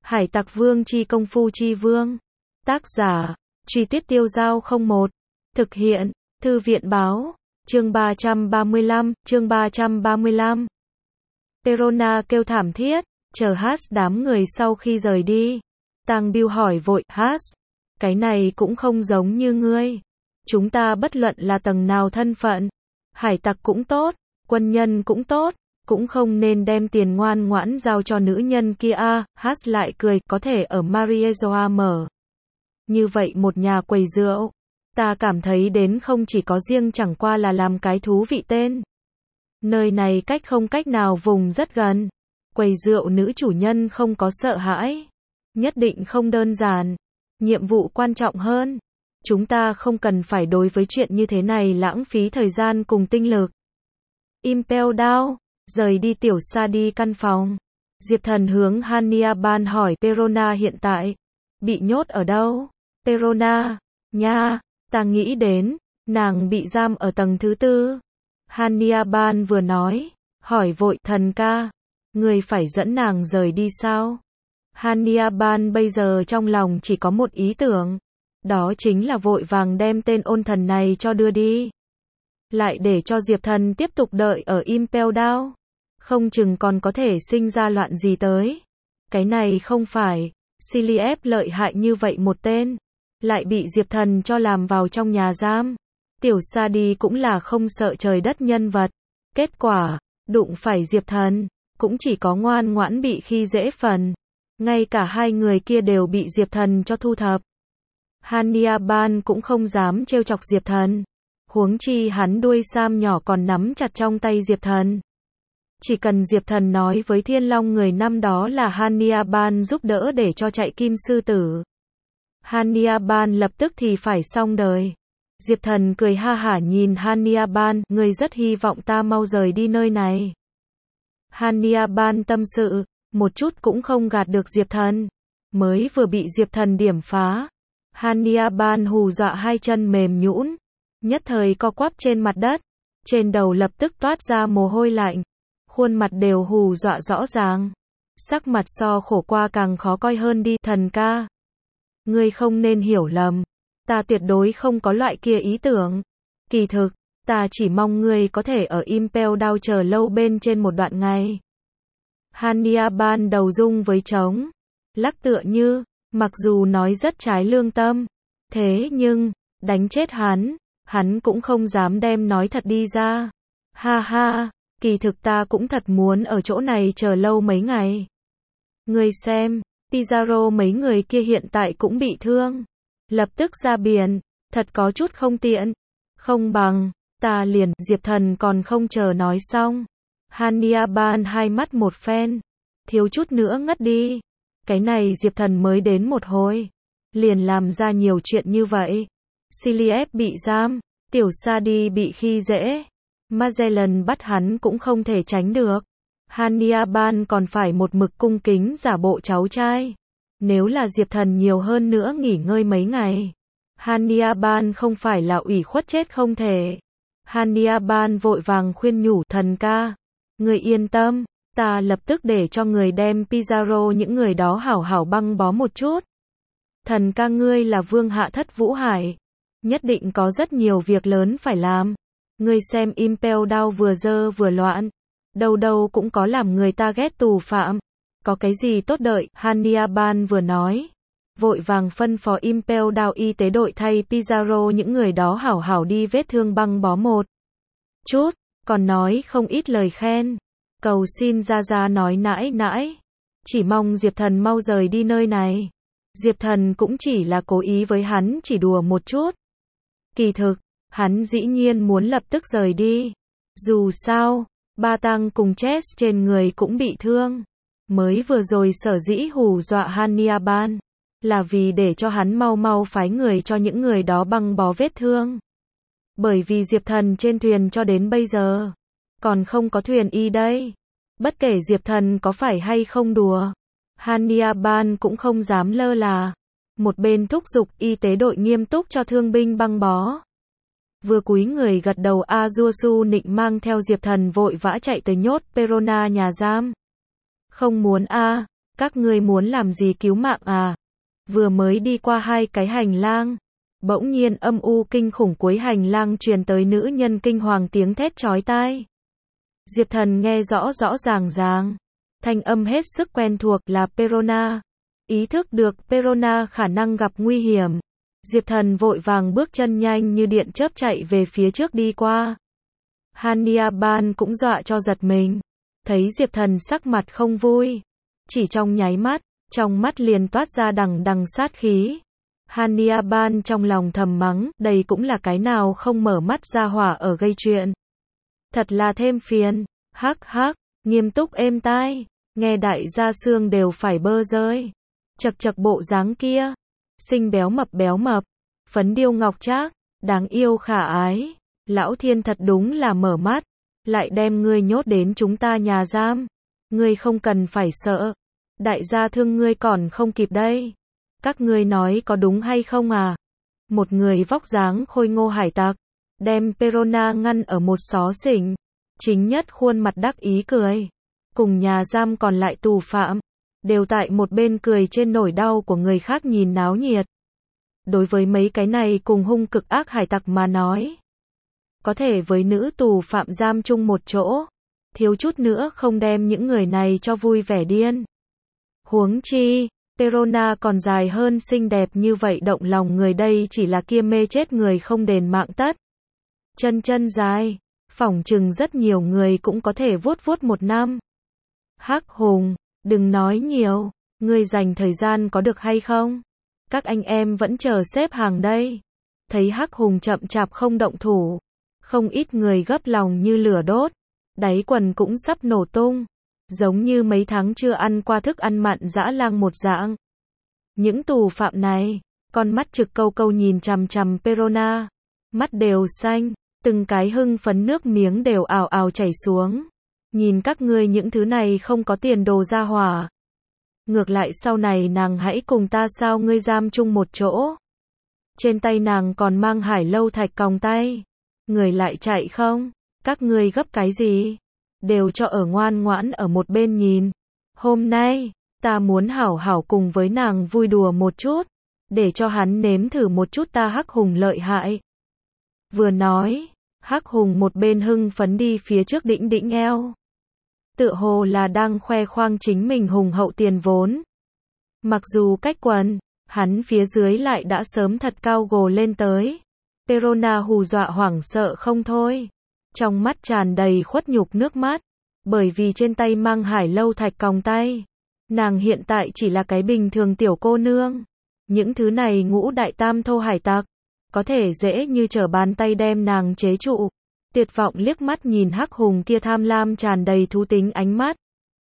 Hải tặc vương chi công phu chi vương. Tác giả, Truy Tuyết Tiêu Giao 01. Thực hiện, Thư viện báo. Chương 335. Perona kêu thảm thiết, chờ Haas đám người sau khi rời đi. Tang Bill hỏi vội, Haas, cái này cũng không giống như ngươi. Chúng ta bất luận là tầng nào thân phận, hải tặc cũng tốt, quân nhân cũng tốt, cũng không nên đem tiền ngoan ngoãn giao cho nữ nhân kia a. Haas lại cười, có thể ở Mariejoa mở như vậy một nhà quầy rượu. Ta cảm thấy đến không chỉ có riêng chẳng qua là làm cái thú vị tên. Nơi này cách nào vùng rất gần. Quầy rượu nữ chủ nhân không có sợ hãi. Nhất định không đơn giản. Nhiệm vụ quan trọng hơn. Chúng ta không cần phải đối với chuyện như thế này lãng phí thời gian cùng tinh lực. Impel Down, rời đi tiểu xa đi căn phòng. Diệp Thần hướng Hannibal hỏi Perona hiện tại bị nhốt ở đâu? Perona, nha, ta nghĩ đến, nàng bị giam ở tầng thứ 4. Hannibal vừa nói, hỏi vội, Thần ca, người phải dẫn nàng rời đi sao? Hannibal bây giờ trong lòng chỉ có một ý tưởng, đó chính là vội vàng đem tên ôn thần này cho đưa đi. Lại để cho Diệp Thần tiếp tục đợi ở Impel Down, không chừng còn có thể sinh ra loạn gì tới. Cái này không phải, Siliep lợi hại như vậy một tên, lại bị Diệp Thần cho làm vào trong nhà giam. Tiểu Sa Đi cũng là không sợ trời đất nhân vật. Kết quả, đụng phải Diệp Thần, cũng chỉ có ngoan ngoãn bị khi dễ phần. Ngay cả hai người kia đều bị Diệp Thần cho thu thập. Hannibal cũng không dám trêu chọc Diệp Thần. Huống chi hắn đuôi sam nhỏ còn nắm chặt trong tay Diệp Thần. Chỉ cần Diệp Thần nói với Thiên Long người năm đó là Hannibal giúp đỡ để cho chạy Kim Sư Tử, Hannibal lập tức thì phải xong đời. Diệp Thần cười ha hả nhìn Hannibal, ngươi rất hy vọng ta mau rời đi nơi này. Hannibal tâm sự, một chút cũng không gạt được Diệp Thần. Mới vừa bị Diệp Thần điểm phá, Hannibal hù dọa hai chân mềm nhũn, nhất thời co quắp trên mặt đất, trên đầu lập tức toát ra mồ hôi lạnh, khuôn mặt đều hù dọa rõ ràng, sắc mặt so khổ qua càng khó coi hơn đi. Thần ca, ngươi không nên hiểu lầm, ta tuyệt đối không có loại kia ý tưởng. Kỳ thực, ta chỉ mong ngươi có thể ở Impel Down chờ lâu bên trên một đoạn ngày. Hannibal đầu rung với trống, lắc tựa như, mặc dù nói rất trái lương tâm, thế nhưng, đánh chết hắn cũng không dám đem nói thật đi ra. Ha ha, kỳ thực ta cũng thật muốn ở chỗ này chờ lâu mấy ngày. Ngươi xem, Pizarro mấy người kia hiện tại cũng bị thương. Lập tức ra biển, thật có chút không tiện. Không bằng, ta liền, Diệp Thần còn không chờ nói xong. Hannibal hai mắt một phen, thiếu chút nữa ngất đi. Cái này Diệp Thần mới đến một hồi, liền làm ra nhiều chuyện như vậy. Siliep bị giam, Tiểu Sa Đi bị khi dễ, Magellan bắt hắn cũng không thể tránh được. Hannibal còn phải một mực cung kính giả bộ cháu trai. Nếu là Diệp Thần nhiều hơn nữa nghỉ ngơi mấy ngày, Hannibal không phải là ủy khuất chết không thể. Hannibal vội vàng khuyên nhủ, Thần ca, người yên tâm, ta lập tức để cho người đem Pizarro những người đó hảo hảo băng bó một chút. Thần ca, ngươi là vương hạ thất Vũ Hải, nhất định có rất nhiều việc lớn phải làm. Ngươi xem Impel Down vừa dơ vừa loạn, đâu đâu cũng có làm người ta ghét tù phạm. Có cái gì tốt đợi? Hannibal vừa nói, vội vàng phân phó Impel Down y tế đội thay Pizarro những người đó hảo hảo đi vết thương băng bó một chút, còn nói không ít lời khen, cầu xin ra nói nãi, chỉ mong Diệp Thần mau rời đi nơi này. Diệp Thần cũng chỉ là cố ý với hắn chỉ đùa một chút. Kỳ thực, hắn dĩ nhiên muốn lập tức rời đi. Dù sao, Ba Tăng cùng Chess trên người cũng bị thương. Mới vừa rồi sở dĩ hù dọa Hannibal, là vì để cho hắn mau phái người cho những người đó băng bó vết thương. Bởi vì Diệp Thần trên thuyền cho đến bây giờ, còn không có thuyền y đây. Bất kể Diệp Thần có phải hay không đùa, Hannibal cũng không dám lơ là. Một bên thúc giục y tế đội nghiêm túc cho thương binh băng bó. Vừa cúi người gật đầu, Azusu Nịnh mang theo Diệp Thần vội vã chạy tới nhốt Perona nhà giam. Không muốn Các ngươi muốn làm gì, cứu mạng à? Vừa mới đi qua 2 cái hành lang, bỗng nhiên âm u kinh khủng cuối hành lang truyền tới nữ nhân kinh hoàng tiếng thét chói tai. Diệp Thần nghe rõ rõ ràng ràng, thanh âm hết sức quen thuộc là Perona. Ý thức được Perona khả năng gặp nguy hiểm, Diệp Thần vội vàng bước chân nhanh như điện chớp chạy về phía trước đi qua. Hania Ban cũng dọa cho giật mình, thấy Diệp Thần sắc mặt không vui, chỉ trong nháy mắt, trong mắt liền toát ra đằng đằng sát khí. Hania Ban trong lòng thầm mắng, đây cũng là cái nào không mở mắt ra hỏa ở gây chuyện. Thật là thêm phiền, hắc hắc, nghiêm túc êm tai, nghe đại gia xương đều phải bơ rơi. Chật chật bộ dáng kia, xinh béo mập, phấn điêu ngọc trác, đáng yêu khả ái. Lão Thiên thật đúng là mở mắt, lại đem ngươi nhốt đến chúng ta nhà giam. Ngươi không cần phải sợ, đại gia thương ngươi còn không kịp đây. Các ngươi nói có đúng hay không à? Một người vóc dáng khôi ngô hải tặc, đem Perona ngăn ở một xó xỉnh, chính nhất khuôn mặt đắc ý cười. Cùng nhà giam còn lại tù phạm, đều tại một bên cười trên nỗi đau của người khác nhìn náo nhiệt. Đối với mấy cái này cùng hung cực ác hải tặc mà nói, có thể với nữ tù phạm giam chung một chỗ, thiếu chút nữa không đem những người này cho vui vẻ điên. Huống chi, Perona còn dài hơn xinh đẹp như vậy, động lòng người đây chỉ là kia mê chết người không đền mạng tất. Chân dài, phỏng chừng rất nhiều người cũng có thể vuốt vuốt một năm. Hắc Hùng, đừng nói nhiều, ngươi dành thời gian có được hay không? Các anh em vẫn chờ xếp hàng đây. Thấy Hắc Hùng chậm chạp không động thủ, không ít người gấp lòng như lửa đốt, đáy quần cũng sắp nổ tung, giống như mấy tháng chưa ăn qua thức ăn mặn dã lang một dạng. Những tù phạm này, con mắt trực câu câu nhìn chằm chằm Perona, mắt đều xanh, từng cái hưng phấn nước miếng đều ào ào chảy xuống. Nhìn các ngươi những thứ này không có tiền đồ ra hỏa. Ngược lại sau này nàng hãy cùng ta sao ngươi giam chung một chỗ. Trên tay nàng còn mang hải lâu thạch còng tay. Người lại chạy không? Các ngươi gấp cái gì? Đều cho ở ngoan ngoãn ở một bên nhìn. Hôm nay, ta muốn hảo hảo cùng với nàng vui đùa một chút, để cho hắn nếm thử một chút ta Hắc Hùng lợi hại. Vừa nói, Hắc Hùng một bên hưng phấn đi phía trước đĩnh đĩnh eo. Tựa hồ là đang khoe khoang chính mình hùng hậu tiền vốn. Mặc dù cách quần, hắn phía dưới lại đã sớm thật cao gồ lên tới. Perona hù dọa hoảng sợ không thôi. Trong mắt tràn đầy khuất nhục nước mắt. Bởi vì trên tay mang hải lâu thạch còng tay. Nàng hiện tại chỉ là cái bình thường tiểu cô nương. Những thứ này ngũ đại tam thô hải tặc, có thể dễ như trở bàn tay đem nàng chế trụ. Tuyệt vọng liếc mắt nhìn Hắc Hùng kia tham lam tràn đầy thú tính ánh mắt.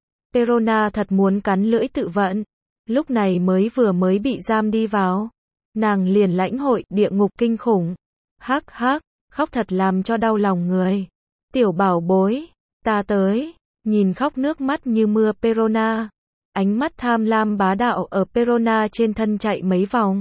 Perona thật muốn cắn lưỡi tự vận. Lúc này vừa mới bị giam đi vào, nàng liền lãnh hội địa ngục kinh khủng. Hắc hắc, khóc thật làm cho đau lòng người. Tiểu bảo bối, ta tới. Nhìn khóc nước mắt như mưa Perona, ánh mắt tham lam bá đạo ở Perona trên thân chạy mấy vòng.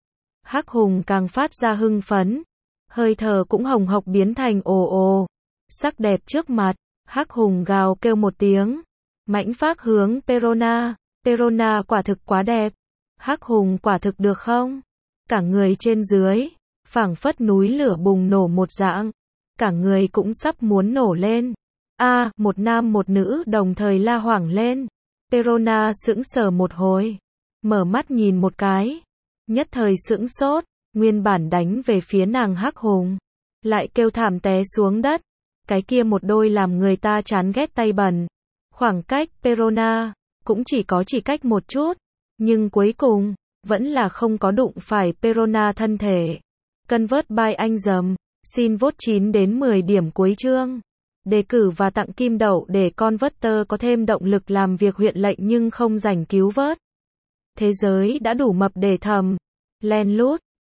Hắc Hùng càng phát ra hưng phấn, hơi thở cũng hồng hộc biến thành ồ ồ. Sắc đẹp trước mặt, Hắc Hùng gào kêu một tiếng, mãnh phác hướng Perona. Perona quả thực quá đẹp. Hắc Hùng quả thực được không? Cả người trên dưới, phảng phất núi lửa bùng nổ một dạng. Cả người cũng sắp muốn nổ lên. Một nam một nữ đồng thời la hoảng lên. Perona sững sờ một hồi, mở mắt nhìn một cái, nhất thời sững sốt, nguyên bản đánh về phía nàng Hắc Hùng, lại kêu thảm té xuống đất. Cái kia một đôi làm người ta chán ghét tay bẩn. Khoảng cách Perona cũng chỉ cách một chút, nhưng cuối cùng vẫn là không có đụng phải Perona thân thể. Convert by anh dầm, xin vote 9 đến 10 điểm cuối chương. Đề cử và tặng kim đậu để Converter có thêm động lực làm việc huyện lệnh nhưng không rảnh cứu vớt. Thế giới đã đủ mập để thầm. Len lút.